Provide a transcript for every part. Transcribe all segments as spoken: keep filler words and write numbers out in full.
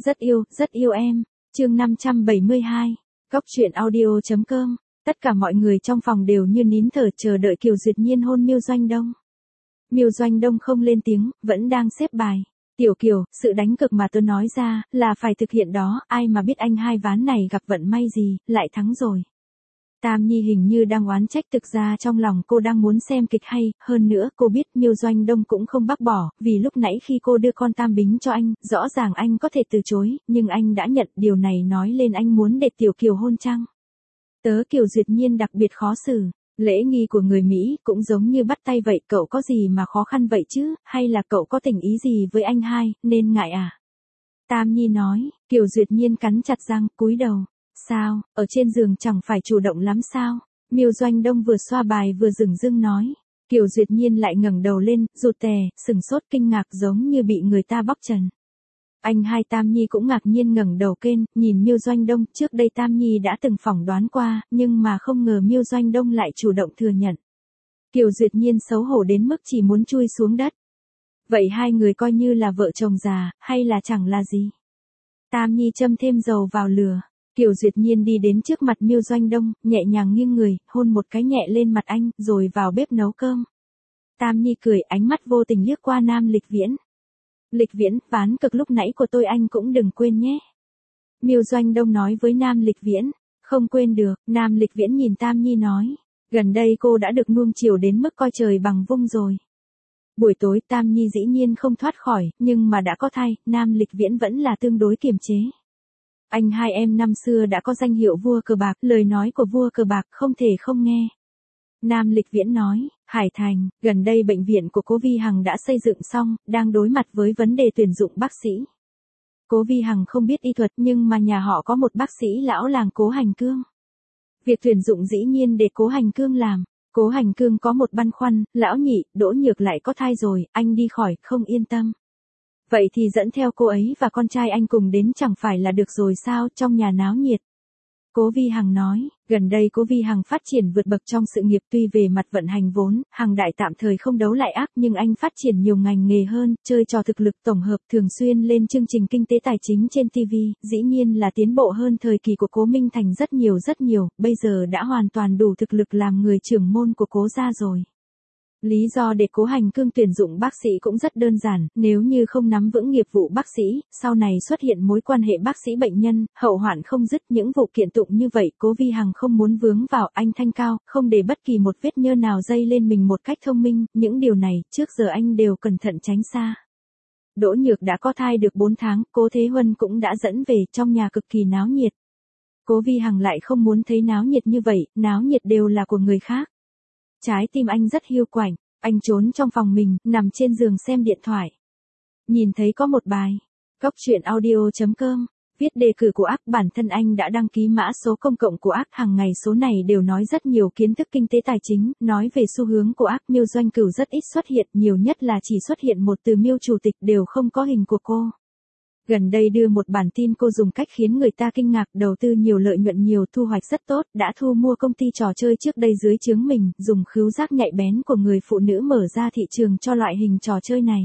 Rất yêu, rất yêu em. Chương năm trăm bảy mươi hai. Góc truyện audio chấm com. Tất cả mọi người trong phòng đều như nín thở chờ đợi Kiều Duyệt Nhiên hôn Miêu Doanh Đông. Miêu Doanh Đông không lên tiếng, vẫn đang xếp bài. Tiểu Kiều, sự đánh cực mà tôi nói ra, là phải thực hiện đó, ai mà biết anh hai ván này gặp vận may gì, lại thắng rồi. Tam Nhi hình như đang oán trách, thực ra trong lòng cô đang muốn xem kịch hay, hơn nữa cô biết Miêu Doanh Đông cũng không bác bỏ, vì lúc nãy khi cô đưa con Tam Bính cho anh, rõ ràng anh có thể từ chối, nhưng anh đã nhận, điều này nói lên anh muốn để Tiểu Kiều hôn chăng. Tớ Kiều Duyệt Nhiên đặc biệt khó xử, lễ nghi của người Mỹ cũng giống như bắt tay vậy, cậu có gì mà khó khăn vậy chứ, hay là cậu có tình ý gì với anh hai, nên ngại à? Tam Nhi nói. Kiều Duyệt Nhiên cắn chặt răng, cúi đầu. Sao, ở trên giường chẳng phải chủ động lắm sao? Miêu Doanh Đông vừa xoa bài vừa dửng dưng nói. Kiều Duyệt Nhiên lại ngẩng đầu lên, rụt tè, sừng sốt kinh ngạc giống như bị người ta bóc trần. Anh hai Tam Nhi cũng ngạc nhiên ngẩng đầu lên, nhìn Miêu Doanh Đông, trước đây Tam Nhi đã từng phỏng đoán qua, nhưng mà không ngờ Miêu Doanh Đông lại chủ động thừa nhận. Kiều Duyệt Nhiên xấu hổ đến mức chỉ muốn chui xuống đất. Vậy hai người coi như là vợ chồng già, hay là chẳng là gì? Tam Nhi châm thêm dầu vào lửa. Kiều Duyệt Nhiên đi đến trước mặt Miêu Doanh Đông, nhẹ nhàng nghiêng người, hôn một cái nhẹ lên mặt anh, rồi vào bếp nấu cơm. Tam Nhi cười, ánh mắt vô tình liếc qua Nam Lịch Viễn. Lịch Viễn, ván cực lúc nãy của tôi anh cũng đừng quên nhé. Miêu Doanh Đông nói với Nam Lịch Viễn. Không quên được, Nam Lịch Viễn nhìn Tam Nhi nói. Gần đây cô đã được nuông chiều đến mức coi trời bằng vung rồi. Buổi tối Tam Nhi dĩ nhiên không thoát khỏi, nhưng mà đã có thai, Nam Lịch Viễn vẫn là tương đối kiềm chế. Anh hai em năm xưa đã có danh hiệu vua cờ bạc, lời nói của vua cờ bạc không thể không nghe. Nam Lịch Viễn nói, Hải Thành, gần đây bệnh viện của Cố Vi Hằng đã xây dựng xong, đang đối mặt với vấn đề tuyển dụng bác sĩ. Cố Vi Hằng không biết y thuật nhưng mà nhà họ có một bác sĩ lão làng Cố Hành Cương. Việc tuyển dụng dĩ nhiên để Cố Hành Cương làm. Cố Hành Cương có một băn khoăn, lão nhị, Đỗ Nhược lại có thai rồi, anh đi khỏi, không yên tâm. Vậy thì dẫn theo cô ấy và con trai anh cùng đến chẳng phải là được rồi sao, trong nhà náo nhiệt. Cố Vi Hằng nói, gần đây Cố Vi Hằng phát triển vượt bậc trong sự nghiệp, tuy về mặt vận hành vốn, Hằng Đại tạm thời không đấu lại ác nhưng anh phát triển nhiều ngành nghề hơn, chơi trò thực lực tổng hợp, thường xuyên lên chương trình kinh tế tài chính trên ti vi, dĩ nhiên là tiến bộ hơn thời kỳ của Cố Minh Thành rất nhiều rất nhiều, bây giờ đã hoàn toàn đủ thực lực làm người trưởng môn của Cố gia rồi. Lý do để Cố Hành Cương tuyển dụng bác sĩ cũng rất đơn giản, nếu như không nắm vững nghiệp vụ bác sĩ, sau này xuất hiện mối quan hệ bác sĩ bệnh nhân, hậu hoạn không dứt, những vụ kiện tụng như vậy Cố Vi Hằng không muốn vướng vào. Anh thanh cao, không để bất kỳ một vết nhơ nào dây lên mình một cách thông minh, những điều này, trước giờ anh đều cẩn thận tránh xa. Đỗ Nhược đã có thai được bốn tháng, Cố Thế Huân cũng đã dẫn về, trong nhà cực kỳ náo nhiệt. Cố Vi Hằng lại không muốn thấy náo nhiệt như vậy, náo nhiệt đều là của người khác. Trái tim anh rất hiu quạnh, anh trốn trong phòng mình, nằm trên giường xem điện thoại. Nhìn thấy có một bài, góc truyện audio chấm com, viết đề cử của ác, bản thân anh đã đăng ký mã số công cộng của ác, hàng ngày số này đều nói rất nhiều kiến thức kinh tế tài chính, nói về xu hướng của ác. Miêu Doanh Cửu rất ít xuất hiện, nhiều nhất là chỉ xuất hiện một từ Miêu chủ tịch, đều không có hình của cô. Gần đây đưa một bản tin cô dùng cách khiến người ta kinh ngạc, đầu tư nhiều, lợi nhuận nhiều, thu hoạch rất tốt, đã thu mua công ty trò chơi trước đây dưới trướng mình, dùng khứu giác nhạy bén của người phụ nữ mở ra thị trường cho loại hình trò chơi này.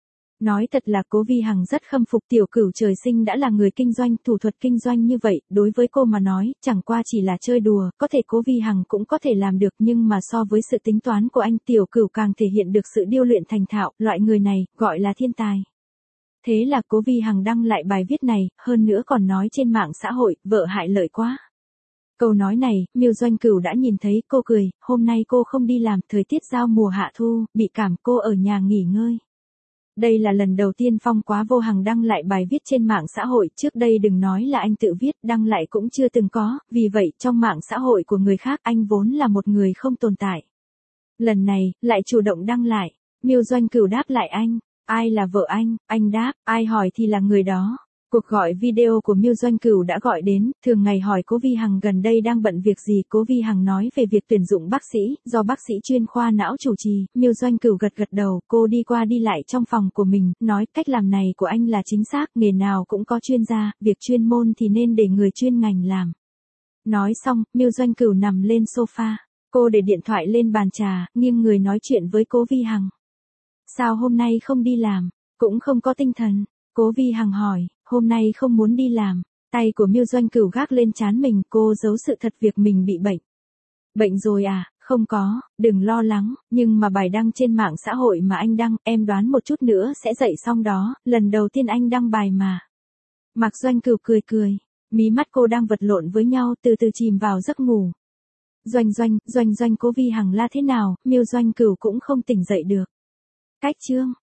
Nói thật là Cố Vi Hằng rất khâm phục Tiểu Cửu, trời sinh đã là người kinh doanh, thủ thuật kinh doanh như vậy, đối với cô mà nói, chẳng qua chỉ là chơi đùa, có thể Cố Vi Hằng cũng có thể làm được, nhưng mà so với sự tính toán của anh, Tiểu Cửu càng thể hiện được sự điêu luyện thành thạo, loại người này, gọi là thiên tài. Thế là Cố Vi Hằng đăng lại bài viết này, hơn nữa còn nói trên mạng xã hội, vợ hại lợi quá. Câu nói này, Miêu Doanh Cửu đã nhìn thấy, cô cười, hôm nay cô không đi làm, thời tiết giao mùa hạ thu, bị cảm, cô ở nhà nghỉ ngơi. Đây là lần đầu tiên Phong Quá Vô Hằng đăng lại bài viết trên mạng xã hội, trước đây đừng nói là anh tự viết, đăng lại cũng chưa từng có, vì vậy trong mạng xã hội của người khác anh vốn là một người không tồn tại. Lần này, lại chủ động đăng lại, Miêu Doanh Cửu đáp lại anh. Ai là vợ anh? Anh đáp, ai hỏi thì là người đó. Cuộc gọi video của Miêu Doanh Cửu đã gọi đến, thường ngày hỏi Cố Vi Hằng gần đây đang bận việc gì. Cố Vi Hằng nói về việc tuyển dụng bác sĩ, do bác sĩ chuyên khoa não chủ trì. Miêu Doanh Cửu gật gật đầu, cô đi qua đi lại trong phòng của mình, nói cách làm này của anh là chính xác, nghề nào cũng có chuyên gia, việc chuyên môn thì nên để người chuyên ngành làm. Nói xong, Miêu Doanh Cửu nằm lên sofa, cô để điện thoại lên bàn trà, nghiêng người nói chuyện với Cố Vi Hằng. Sao hôm nay không đi làm, cũng không có tinh thần? Cố Vi Hằng hỏi, hôm nay không muốn đi làm. Tay của Miêu Doanh Cửu gác lên trán mình, cô giấu sự thật việc mình bị bệnh. Bệnh rồi à? Không có, đừng lo lắng, nhưng mà bài đăng trên mạng xã hội mà anh đăng, em đoán một chút nữa sẽ dậy xong đó, lần đầu tiên anh đăng bài mà. Mạc Doanh Cửu cười cười, mí mắt cô đang vật lộn với nhau, từ từ chìm vào giấc ngủ. Doanh Doanh, Doanh Doanh Cố Vi Hằng la thế nào, Miêu Doanh Cửu cũng không tỉnh dậy được. Cách chương